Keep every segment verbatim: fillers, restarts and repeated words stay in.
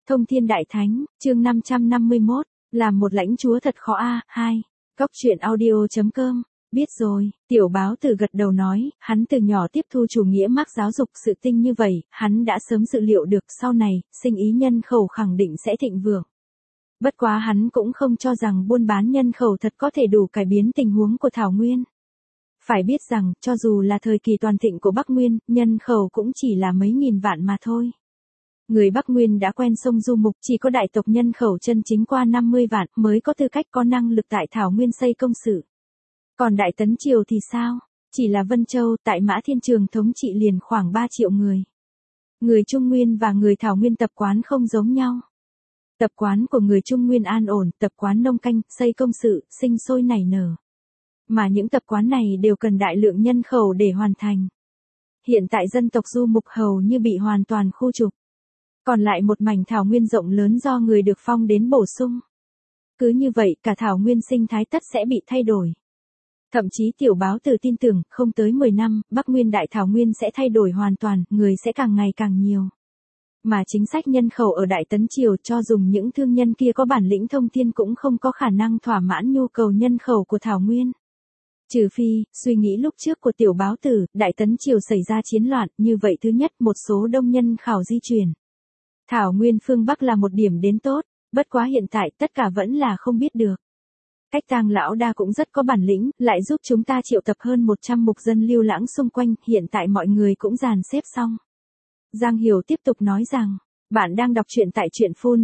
Thông Thiên Đại Thánh, chương năm trăm năm mươi mốt, làm một lãnh chúa thật khó a, hai. Góc truyện audio chấm com. Biết rồi, tiểu báo tử gật đầu nói, hắn từ nhỏ tiếp thu chủ nghĩa Mác giáo dục sự tinh như vậy, hắn đã sớm dự liệu được sau này, sinh ý nhân khẩu khẳng định sẽ thịnh vượng. Bất quá hắn cũng không cho rằng buôn bán nhân khẩu thật có thể đủ cải biến tình huống của Thảo Nguyên. Phải biết rằng, cho dù là thời kỳ toàn thịnh của Bắc Nguyên, nhân khẩu cũng chỉ là mấy nghìn vạn mà thôi. Người Bắc Nguyên đã quen sông du mục, chỉ có đại tộc nhân khẩu chân chính qua năm mươi vạn mới có tư cách có năng lực tại Thảo Nguyên xây công sự. Còn Đại Tấn Triều thì sao? Chỉ là Vân Châu tại Mã Thiên Trường thống trị liền khoảng ba triệu người. Người Trung Nguyên và người Thảo Nguyên tập quán không giống nhau. Tập quán của người Trung Nguyên an ổn, tập quán nông canh, xây công sự, sinh sôi nảy nở. Mà những tập quán này đều cần đại lượng nhân khẩu để hoàn thành. Hiện tại dân tộc du mục hầu như bị hoàn toàn khu trục. Còn lại một mảnh Thảo Nguyên rộng lớn do người được phong đến bổ sung. Cứ như vậy cả Thảo Nguyên sinh thái tất sẽ bị thay đổi. Thậm chí tiểu báo tử tin tưởng, không tới mười năm, Bắc Nguyên Đại Thảo Nguyên sẽ thay đổi hoàn toàn, người sẽ càng ngày càng nhiều. Mà chính sách nhân khẩu ở Đại Tấn Triều cho dùng những thương nhân kia có bản lĩnh thông thiên cũng không có khả năng thỏa mãn nhu cầu nhân khẩu của Thảo Nguyên. Trừ phi, suy nghĩ lúc trước của tiểu báo tử, Đại Tấn Triều xảy ra chiến loạn, như vậy thứ nhất một số đông nhân khảo di chuyển. Thảo Nguyên phương Bắc là một điểm đến tốt, bất quá hiện tại tất cả vẫn là không biết được. Cách Tang lão đa cũng rất có bản lĩnh, lại giúp chúng ta triệu tập hơn một trăm mục dân lưu lãng xung quanh, hiện tại mọi người cũng dàn xếp xong. Giang Hiểu tiếp tục nói rằng, bạn đang đọc truyện tại truyện phun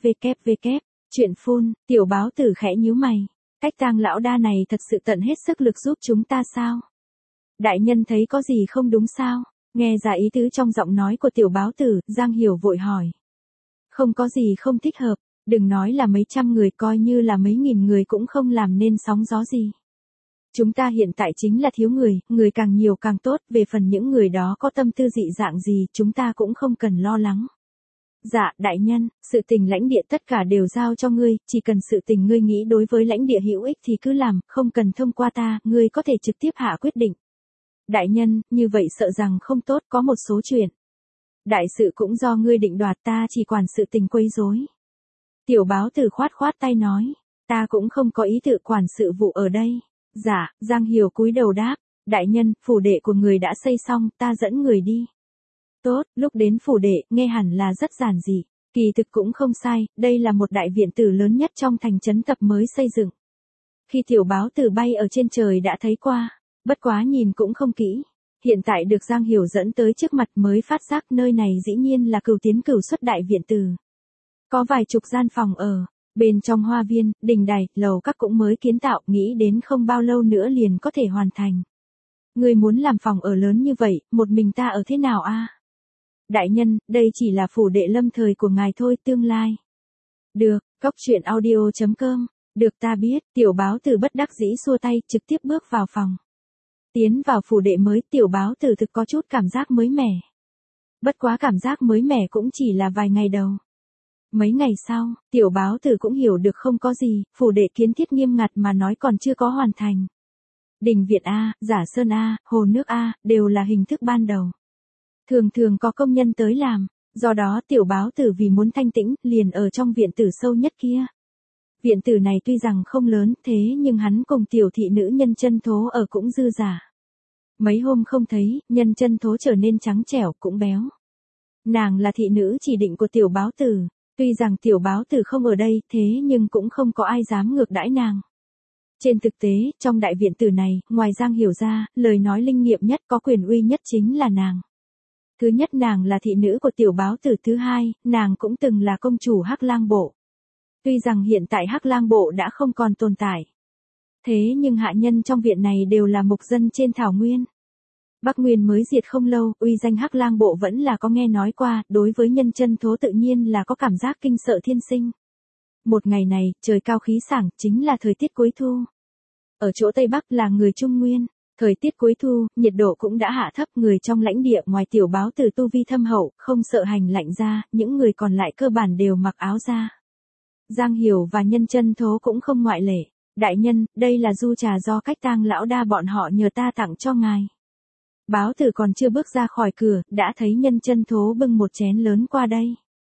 www. Truyện phun, tiểu báo tử khẽ nhíu mày. Cách Tang lão đa này thật sự tận hết sức lực giúp chúng ta sao? Đại nhân thấy có gì không đúng sao? Nghe ra ý tứ trong giọng nói của tiểu báo tử, Giang Hiểu vội hỏi. Không có gì không thích hợp, đừng nói là mấy trăm người, coi như là mấy nghìn người cũng không làm nên sóng gió gì. Chúng ta hiện tại chính là thiếu người, người càng nhiều càng tốt, về phần những người đó có tâm tư dị dạng gì, chúng ta cũng không cần lo lắng. Dạ, đại nhân, sự tình lãnh địa tất cả đều giao cho ngươi, chỉ cần sự tình ngươi nghĩ đối với lãnh địa hữu ích thì cứ làm, không cần thông qua ta, ngươi có thể trực tiếp hạ quyết định. Đại nhân, như vậy sợ rằng không tốt, có một số chuyện. Đại sự cũng do ngươi định đoạt, ta chỉ quản sự tình quấy rối. Tiểu báo tử khoát khoát tay nói, ta cũng không có ý tự quản sự vụ ở đây. Dạ, Giang Hiểu cúi đầu đáp, đại nhân, phủ đệ của người đã xây xong, ta dẫn người đi. Tốt, lúc đến phủ đệ, nghe hẳn là rất giản dị, kỳ thực cũng không sai, đây là một đại viện tử lớn nhất trong thành trấn tập mới xây dựng. Khi tiểu báo tử bay ở trên trời đã thấy qua, bất quá nhìn cũng không kỹ. Hiện tại được Giang Hiểu dẫn tới trước mặt mới phát giác nơi này dĩ nhiên là cửu tiến cửu xuất đại viện tử. Có vài chục gian phòng ở, bên trong hoa viên, đình đài, lầu các cũng mới kiến tạo, nghĩ đến không bao lâu nữa liền có thể hoàn thành. Người muốn làm phòng ở lớn như vậy, một mình ta ở thế nào a? Đại nhân, đây chỉ là phủ đệ lâm thời của ngài thôi, tương lai. Được, góc truyện audio chấm com, được ta biết, tiểu báo tử bất đắc dĩ xua tay, trực tiếp bước vào phòng. Tiến vào phủ đệ mới, tiểu báo tử thực có chút cảm giác mới mẻ. Bất quá cảm giác mới mẻ cũng chỉ là vài ngày đầu. Mấy ngày sau, tiểu báo tử cũng hiểu được không có gì, phủ đệ kiến thiết nghiêm ngặt mà nói còn chưa có hoàn thành. Đình viện A, giả sơn A, hồ nước A, đều là hình thức ban đầu. Thường thường có công nhân tới làm, do đó tiểu báo tử vì muốn thanh tĩnh, liền ở trong viện tử sâu nhất kia. Viện tử này tuy rằng không lớn, thế nhưng hắn cùng tiểu thị nữ Nhân Chân Thố ở cũng dư giả. Mấy hôm không thấy, Nhân Chân Thố trở nên trắng trẻo cũng béo. Nàng là thị nữ chỉ định của tiểu báo tử. Tuy rằng tiểu báo tử không ở đây, thế nhưng cũng không có ai dám ngược đãi nàng. Trên thực tế, trong đại viện tử này, ngoài Giang Hiểu ra, lời nói linh nghiệm nhất có quyền uy nhất chính là nàng. Thứ nhất nàng là thị nữ của tiểu báo tử, thứ hai, nàng cũng từng là công chủ Hắc Lang Bộ. Tuy rằng hiện tại Hắc Lang Bộ đã không còn tồn tại. Thế nhưng hạ nhân trong viện này đều là mục dân trên Thảo Nguyên. Bắc Nguyên mới diệt không lâu, uy danh Hắc Lang Bộ vẫn là có nghe nói qua, đối với Nhân Chân Thố tự nhiên là có cảm giác kinh sợ thiên sinh. Một ngày này, trời cao khí sảng, chính là thời tiết cuối thu. Ở chỗ Tây Bắc là người Trung Nguyên, thời tiết cuối thu, nhiệt độ cũng đã hạ thấp, người trong lãnh địa ngoài tiểu báo tử tu vi thâm hậu, không sợ hành lạnh ra, những người còn lại cơ bản đều mặc áo da. Giang Hiểu và Nhân Chân Thố cũng không ngoại lệ. Đại nhân, đây là du trà do Cách Tang lão đa bọn họ nhờ ta tặng cho ngài. Báo tử còn chưa bước ra khỏi cửa, đã thấy Nhân Chân Thố bưng một chén lớn qua đây.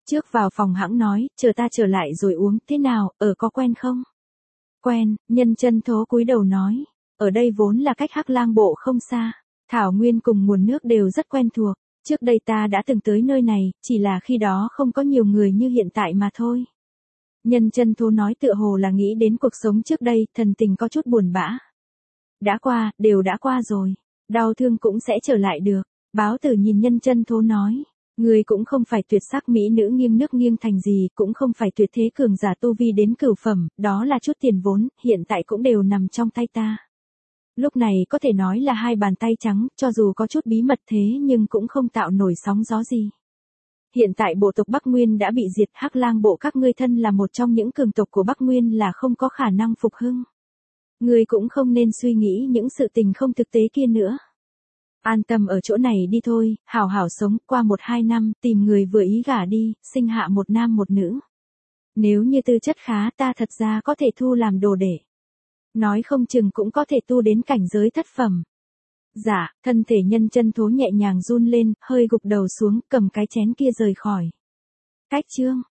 Trước vào phòng hãng nói, chờ ta trở lại rồi uống, thế nào, ở có quen không? Quen, Nhân Chân Thố cúi đầu nói, ở đây vốn là cách Hắc Lang Bộ không xa, thảo nguyên cùng nguồn nước đều rất quen thuộc, trước đây ta đã từng tới nơi này, chỉ là khi đó không có nhiều người như hiện tại mà thôi. Nhân Chân Thố nói tựa hồ là nghĩ đến cuộc sống trước đây, thần tình có chút buồn bã. Đã qua, đều đã qua rồi, đau thương cũng sẽ trở lại được. Báo Tử nhìn Nhân Chân Thố nói, người cũng không phải tuyệt sắc mỹ nữ nghiêng nước nghiêng thành gì, cũng không phải tuyệt thế cường giả tu vi đến cửu phẩm, đó là chút tiền vốn, hiện tại cũng đều nằm trong tay ta. Lúc này có thể nói là hai bàn tay trắng, cho dù có chút bí mật thế nhưng cũng không tạo nổi sóng gió gì. Hiện tại bộ tộc Bắc Nguyên đã bị diệt, Hắc Lang Bộ các ngươi thân là một trong những cường tộc của Bắc Nguyên là không có khả năng phục hưng. Ngươi cũng không nên suy nghĩ những sự tình không thực tế kia nữa. An tâm ở chỗ này đi thôi, hảo hảo sống, qua một hai năm, tìm người vừa ý gả đi, sinh hạ một nam một nữ. Nếu như tư chất khá ta thật ra có thể thu làm đồ đệ. Nói không chừng cũng có thể tu đến cảnh giới thất phẩm. Dạ, thân thể Nhân Chân Thố nhẹ nhàng run lên, hơi gục đầu xuống, cầm cái chén kia rời khỏi. Cách chương.